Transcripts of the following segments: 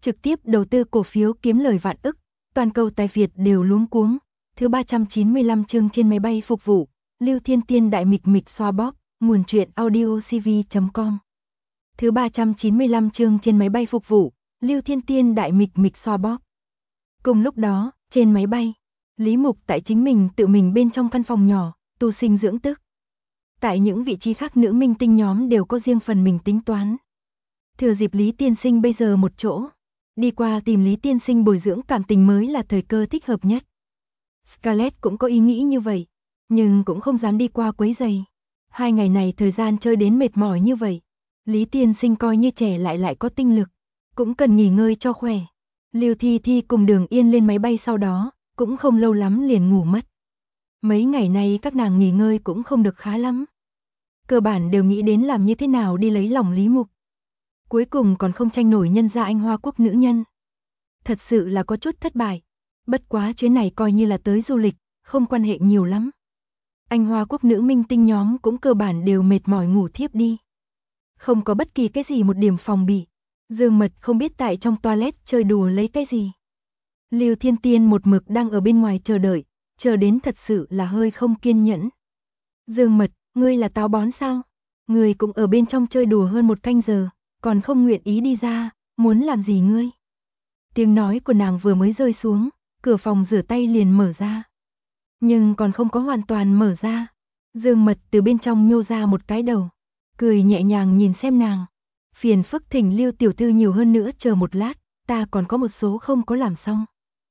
trực tiếp đầu tư cổ phiếu kiếm lời vạn ức, toàn cầu tài Việt đều luống cuống. Thứ 395 chương trên máy bay phục vụ, Lưu Thiên Tiên đại mịch mịch xoa bóp, nguồn truyện audiocv.com. Thứ 395 chương trên máy bay phục vụ, Lưu Thiên Tiên đại mịch mịch xoa bóp. Cùng lúc đó, trên máy bay, Lý Mục tại chính mình tự mình bên trong căn phòng nhỏ, tu sinh dưỡng tức. Tại những vị trí khác nữ minh tinh nhóm đều có riêng phần mình tính toán. Thừa dịp Lý Tiên Sinh bây giờ một chỗ, đi qua tìm Lý Tiên Sinh bồi dưỡng cảm tình mới là thời cơ thích hợp nhất. Scarlett cũng có ý nghĩ như vậy, nhưng cũng không dám đi qua quấy rầy. 2 ngày này thời gian chơi đến mệt mỏi như vậy, Lý Tiên Sinh coi như trẻ lại có tinh lực, cũng cần nghỉ ngơi cho khỏe. Lưu Thi Thi cùng Đường Yên lên máy bay sau đó, cũng không lâu lắm liền ngủ mất. Mấy ngày nay các nàng nghỉ ngơi cũng không được khá lắm. Cơ bản đều nghĩ đến làm như thế nào đi lấy lòng Lý Mục. Cuối cùng còn không tranh nổi nhân gia Anh Hoa Quốc nữ nhân. Thật sự là có chút thất bại. Bất quá chuyến này coi như là tới du lịch, không quan hệ nhiều lắm. Anh Hoa Quốc nữ minh tinh nhóm cũng cơ bản đều mệt mỏi ngủ thiếp đi. Không có bất kỳ cái gì một điểm phòng bị. Dương Mật không biết tại trong toilet chơi đùa lấy cái gì. Lưu Thiên Tiên một mực đang ở bên ngoài chờ đợi, chờ đến thật sự là hơi không kiên nhẫn. Dương Mật, ngươi là táo bón sao? Ngươi cũng ở bên trong chơi đùa hơn 1 canh giờ, còn không nguyện ý đi ra, muốn làm gì ngươi? Tiếng nói của nàng vừa mới rơi xuống, cửa phòng rửa tay liền mở ra. Nhưng còn không có hoàn toàn mở ra. Dương Mật từ bên trong nhô ra một cái đầu, cười nhẹ nhàng nhìn xem nàng. Phiền phức thỉnh Lưu tiểu thư nhiều hơn nữa chờ một lát, ta còn có một số không có làm xong.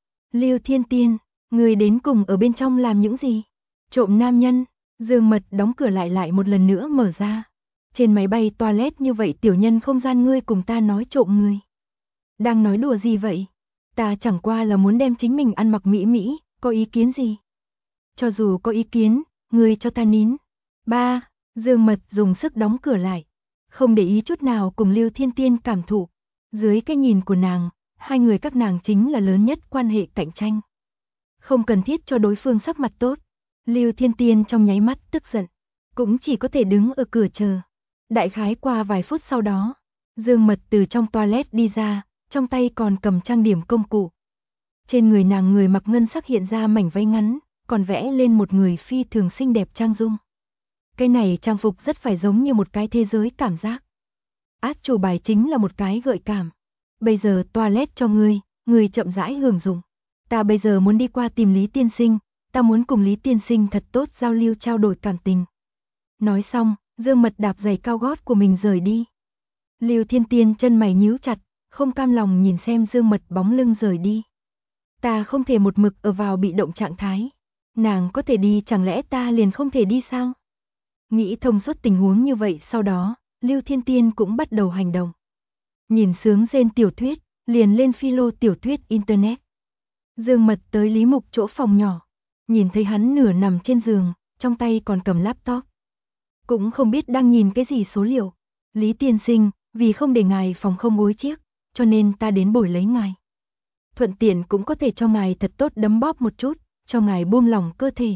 Lưu Thiên Tiên, người đến cùng ở bên trong làm những gì? Trộm nam nhân. Dương Mật đóng cửa lại một lần nữa mở ra. Trên máy bay toilet như vậy tiểu nhân không gian ngươi cùng ta nói trộm ngươi. Đang nói đùa gì vậy? Ta chẳng qua là muốn đem chính mình ăn mặc mỹ mỹ, có ý kiến gì? Cho dù có ý kiến, ngươi cho ta nín. Ba, Dương Mật dùng sức đóng cửa lại, không để ý chút nào cùng Lưu Thiên Tiên cảm thụ. Dưới cái nhìn của nàng, hai người các nàng chính là lớn nhất quan hệ cạnh tranh. Không cần thiết cho đối phương sắc mặt tốt. Lưu Thiên Tiên trong nháy mắt tức giận, cũng chỉ có thể đứng ở cửa chờ. Đại khái qua vài phút sau đó, Dương Mật từ trong toilet đi ra, trong tay còn cầm trang điểm công cụ. Trên người nàng người mặc ngân sắc hiện ra mảnh váy ngắn, còn vẽ lên một người phi thường xinh đẹp trang dung. Cái này trang phục rất phải giống như một cái thế giới cảm giác. Át chủ bài chính là một cái gợi cảm. Bây giờ toilet cho ngươi chậm rãi hưởng dụng. Ta bây giờ muốn đi qua tìm Lý Tiên Sinh, ta muốn cùng Lý Tiên Sinh thật tốt giao lưu trao đổi cảm tình. Nói xong, Dương Mật đạp giày cao gót của mình rời đi. Lưu Thiên Tiên chân mày nhíu chặt, không cam lòng nhìn xem Dương Mật bóng lưng rời đi. Ta không thể một mực ở vào bị động trạng thái. Nàng có thể đi chẳng lẽ ta liền không thể đi sao? Nghĩ thông suốt tình huống như vậy sau đó, Lưu Thiên Tiên cũng bắt đầu hành động. Nhìn sướng rên tiểu thuyết, liền lên philo tiểu thuyết internet. Dương Mật tới Lý Mục chỗ phòng nhỏ, nhìn thấy hắn nửa nằm trên giường, trong tay còn cầm laptop. Cũng không biết đang nhìn cái gì số liệu. Lý Tiên Sinh, vì không để ngài phòng không gối chiếc, cho nên ta đến bồi lấy ngài. Thuận tiện cũng có thể cho ngài thật tốt đấm bóp một chút, cho ngài buông lỏng cơ thể.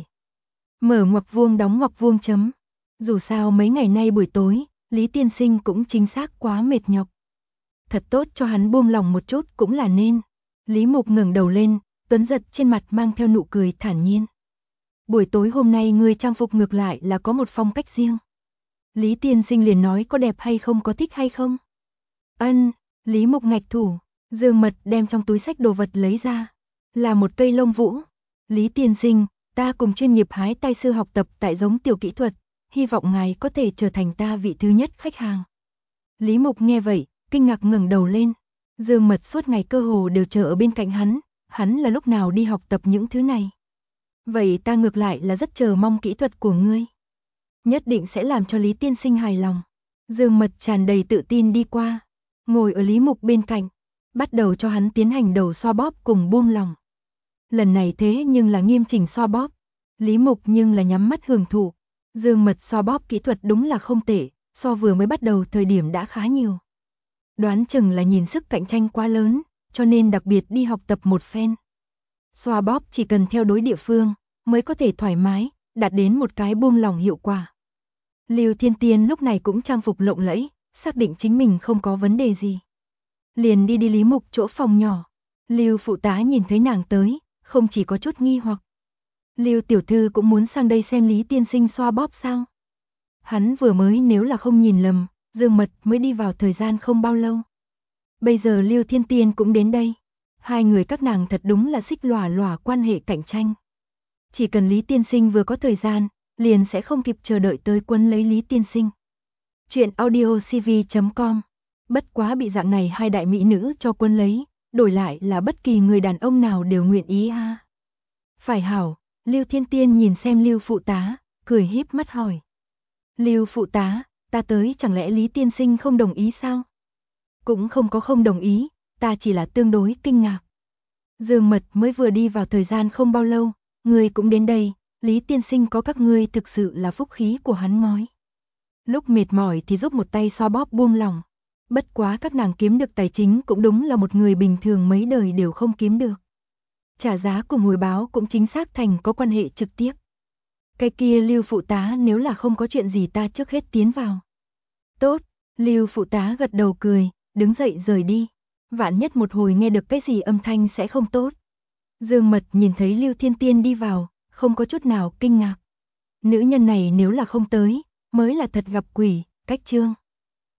Mở ngoặc vuông đóng ngoặc vuông chấm. Dù sao mấy ngày nay buổi tối, Lý Tiên Sinh cũng chính xác quá mệt nhọc. Thật tốt cho hắn buông lỏng một chút cũng là nên. Lý Mục ngẩng đầu lên, tuấn giật trên mặt mang theo nụ cười thản nhiên. Buổi tối hôm nay ngươi trang phục ngược lại là có một phong cách riêng. Lý Tiên Sinh liền nói có đẹp hay không, có thích hay không? Ân, Lý Mục ngạch thủ, Dương Mật đem trong túi xách đồ vật lấy ra. Là một cây lông vũ. Lý Tiên Sinh, ta cùng chuyên nghiệp hái tai sư học tập tại giống tiểu kỹ thuật, hy vọng ngài có thể trở thành ta vị thứ nhất khách hàng. Lý Mục nghe vậy, kinh ngạc ngẩng đầu lên. Dương Mật suốt ngày cơ hồ đều chờ ở bên cạnh hắn là lúc nào đi học tập những thứ này. Vậy ta ngược lại là rất chờ mong kỹ thuật của ngươi. Nhất định sẽ làm cho Lý Tiên Sinh hài lòng. Dương Mật tràn đầy tự tin đi qua, ngồi ở Lý Mục bên cạnh, bắt đầu cho hắn tiến hành đầu xoa bóp cùng buông lỏng. Lần này thế nhưng là nghiêm chỉnh xoa bóp, Lý Mục nhưng là nhắm mắt hưởng thụ. Dương Mật xoa bóp kỹ thuật đúng là không tệ, so vừa mới bắt đầu thời điểm đã khá nhiều. Đoán chừng là nhìn sức cạnh tranh quá lớn, cho nên đặc biệt đi học tập một phen. Xoa bóp chỉ cần theo đối địa phương, mới có thể thoải mái, đạt đến một cái buông lỏng hiệu quả. Lưu Thiên Tiên lúc này cũng trang phục lộng lẫy, xác định chính mình không có vấn đề gì. liền đi Lý Mục chỗ phòng nhỏ. Lưu phụ tá nhìn thấy nàng tới, không chỉ có chút nghi hoặc. Lưu tiểu thư cũng muốn sang đây xem Lý tiên sinh xoa bóp sao? Hắn vừa mới nếu là không nhìn lầm, Dương Mật mới đi vào thời gian không bao lâu. Bây giờ Lưu Thiên Tiên cũng đến đây. Hai người các nàng thật đúng là xích lòa lòa quan hệ cạnh tranh. Chỉ cần Lý tiên sinh vừa có thời gian, liền sẽ không kịp chờ đợi tới quấn lấy Lý tiên sinh. Chuyện audiocv.com. Bất quá bị dạng này hai đại mỹ nữ cho quấn lấy, đổi lại là bất kỳ người đàn ông nào đều nguyện ý a. Phải hảo, Lưu Thiên Tiên nhìn xem Lưu phụ tá, cười híp mắt hỏi. Lưu phụ tá, ta tới chẳng lẽ Lý tiên sinh không đồng ý sao? Cũng không có không đồng ý, ta chỉ là tương đối kinh ngạc. Dương Mật mới vừa đi vào thời gian không bao lâu, người cũng đến đây, Lý tiên sinh có các ngươi thực sự là phúc khí của hắn nói. Lúc mệt mỏi thì giúp một tay xoa bóp buông lòng. Bất quá các nàng kiếm được tài chính cũng đúng là một người bình thường mấy đời đều không kiếm được. Trả giá cùng hồi báo cũng chính xác thành có quan hệ trực tiếp. Cái kia Lưu phụ tá nếu là không có chuyện gì ta trước hết tiến vào. Tốt, Lưu phụ tá gật đầu cười, đứng dậy rời đi. Vạn nhất một hồi nghe được cái gì âm thanh sẽ không tốt. Dương Mật nhìn thấy Lưu Thiên Tiên đi vào, không có chút nào kinh ngạc. Nữ nhân này nếu là không tới, mới là thật gặp quỷ, cách chương.